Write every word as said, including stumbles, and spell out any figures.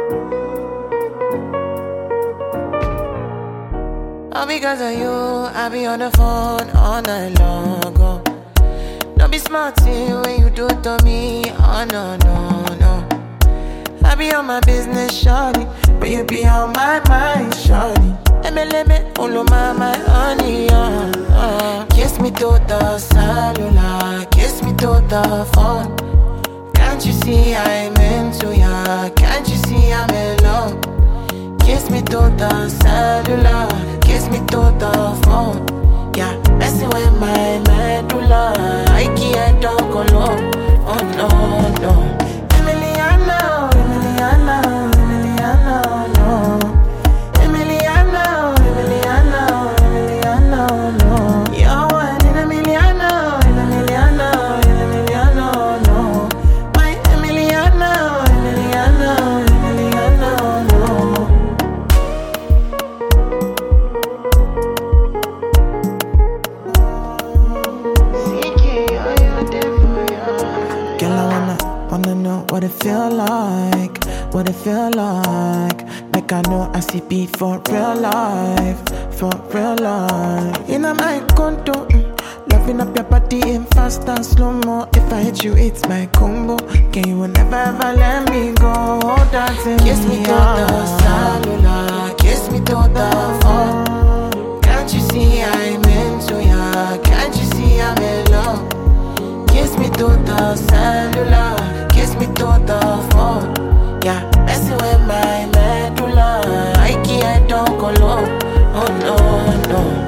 All because of you, I be on the phone all night long. Oh. Don't be smart when you do it to me. Oh no, no, no. I be on my business, shawty, but you be on my mind, shawty. M L M, all of my, my honey, uh, uh. Kiss me to the cellular, kiss me to the phone. Can't you see I'm into ya? Can't you see I'm in love? Kiss me to the cellular, kiss me to the phone. Yeah, messing with my medulla. I can't talk alone. Oh no, no. Emiliano, Emiliano, Emiliano, no. Emiliano, Emiliano, Emiliano, no. You're one in a milliano, in a milliano, in a milliano, no. My Emiliano, Emiliano, Emiliano, no. Girl, I wanna, wanna know what it feel like, what it feel like. Like I know I see beat for real life, for real life. In my condo, mm, loving up your body in fast and slow-mo. If I hit you, it's my combo. Can you never ever let me go? Dancing kiss me to the cellular, kiss me to the phone. Can't you see I'm into ya? Can't you see I'm in love? Kiss me to the cellular, kiss me to the phone. Yeah, messing with my medulla. I can't talk alone. Oh no, no.